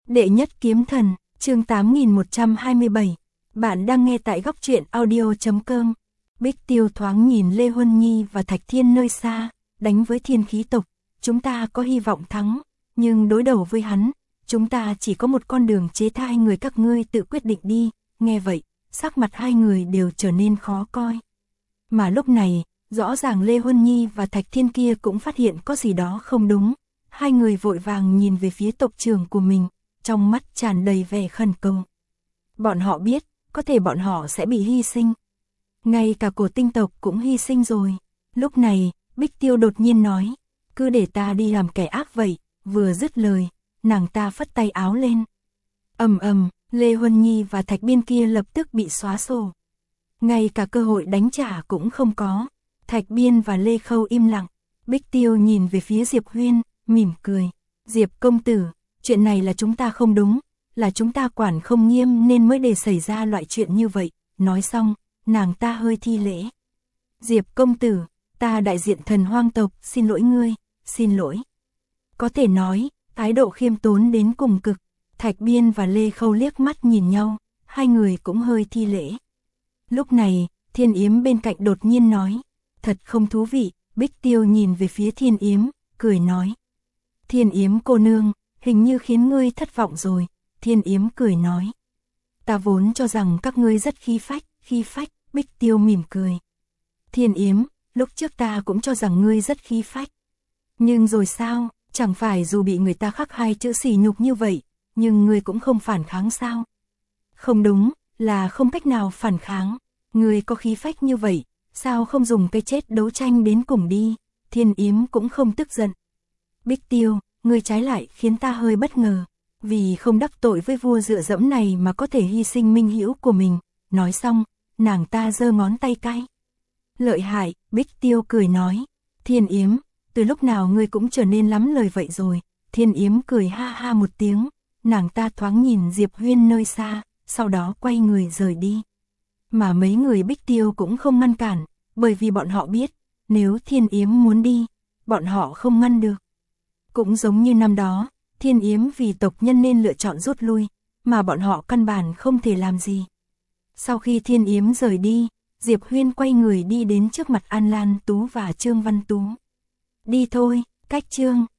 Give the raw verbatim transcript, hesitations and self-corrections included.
Đệ nhất kiếm thần, chương tám nghìn một trăm hai mươi bảy. Bạn đang nghe tại góc truyện audio chấm com. Bích Tiêu thoáng nhìn Lê Huân Nhi và Thạch Thiên nơi xa, đánh với thiên khí tộc, chúng ta có hy vọng thắng, nhưng đối đầu với hắn, chúng ta chỉ có một con đường chế tha hai người các ngươi tự quyết định đi. Nghe vậy, sắc mặt hai người đều trở nên khó coi. Mà lúc này, rõ ràng Lê Huân Nhi và Thạch Thiên kia cũng phát hiện có gì đó không đúng. Hai người vội vàng nhìn về phía tộc trưởng của mình, trong mắt tràn đầy vẻ khẩn cầu. Bọn họ biết, có thể bọn họ sẽ bị hy sinh. Ngay cả cổ tinh tộc cũng hy sinh rồi. Lúc này, Bích Tiêu đột nhiên nói, cứ để ta đi làm kẻ ác vậy. Vừa dứt lời, nàng ta phất tay áo lên. Ầm ầm, Lê Huân Nhi và Thạch Biên kia lập tức bị xóa sổ. Ngay cả cơ hội đánh trả cũng không có. Thạch Biên và Lê Khâu im lặng. Bích Tiêu nhìn về phía Diệp Huyên, mỉm cười. Diệp công tử, chuyện này là chúng ta không đúng, là chúng ta quản không nghiêm nên mới để xảy ra loại chuyện như vậy. Nói xong, nàng ta hơi thi lễ. Diệp công tử, ta đại diện thần hoang tộc, xin lỗi ngươi, xin lỗi. Có thể nói, thái độ khiêm tốn đến cùng cực. Thạch Biên và Lê Khâu liếc mắt nhìn nhau, hai người cũng hơi thi lễ. Lúc này, Thiên Yếm bên cạnh đột nhiên nói, thật không thú vị. Bích Tiêu nhìn về phía Thiên Yếm, cười nói. Thiên Yếm cô nương, hình như khiến ngươi thất vọng rồi. Thiên Yếm cười nói. Ta vốn cho rằng các ngươi rất khí phách, khí phách. Bích Tiêu mỉm cười. Thiên Yếm, lúc trước ta cũng cho rằng ngươi rất khí phách. Nhưng rồi sao, chẳng phải dù bị người ta khắc hai chữ sỉ nhục như vậy, nhưng ngươi cũng không phản kháng sao? Không đúng, là không cách nào phản kháng. Ngươi có khí phách như vậy, sao không dùng cái chết đấu tranh đến cùng đi? Thiên Yếm cũng không tức giận. Bích Tiêu, ngươi trái lại khiến ta hơi bất ngờ, vì không đắc tội với vua dựa dẫm này mà có thể hy sinh minh hữu của mình. Nói xong, nàng ta giơ ngón tay cái. Lợi hại, Bích Tiêu cười nói. Thiên Yếm, từ lúc nào ngươi cũng trở nên lắm lời vậy rồi? Thiên Yếm cười ha ha một tiếng, nàng ta thoáng nhìn Diệp Huyên nơi xa, sau đó quay người rời đi. Mà mấy người Bích Tiêu cũng không ngăn cản, bởi vì bọn họ biết, nếu Thiên Yếm muốn đi, bọn họ không ngăn được. Cũng giống như năm đó, Thiên Yếm vì tộc nhân nên lựa chọn rút lui, mà bọn họ căn bản không thể làm gì. Sau khi Thiên Yếm rời đi, Diệp Huyên quay người đi đến trước mặt An Lan Tú và Trương Văn Tú. Đi thôi, cách Trương.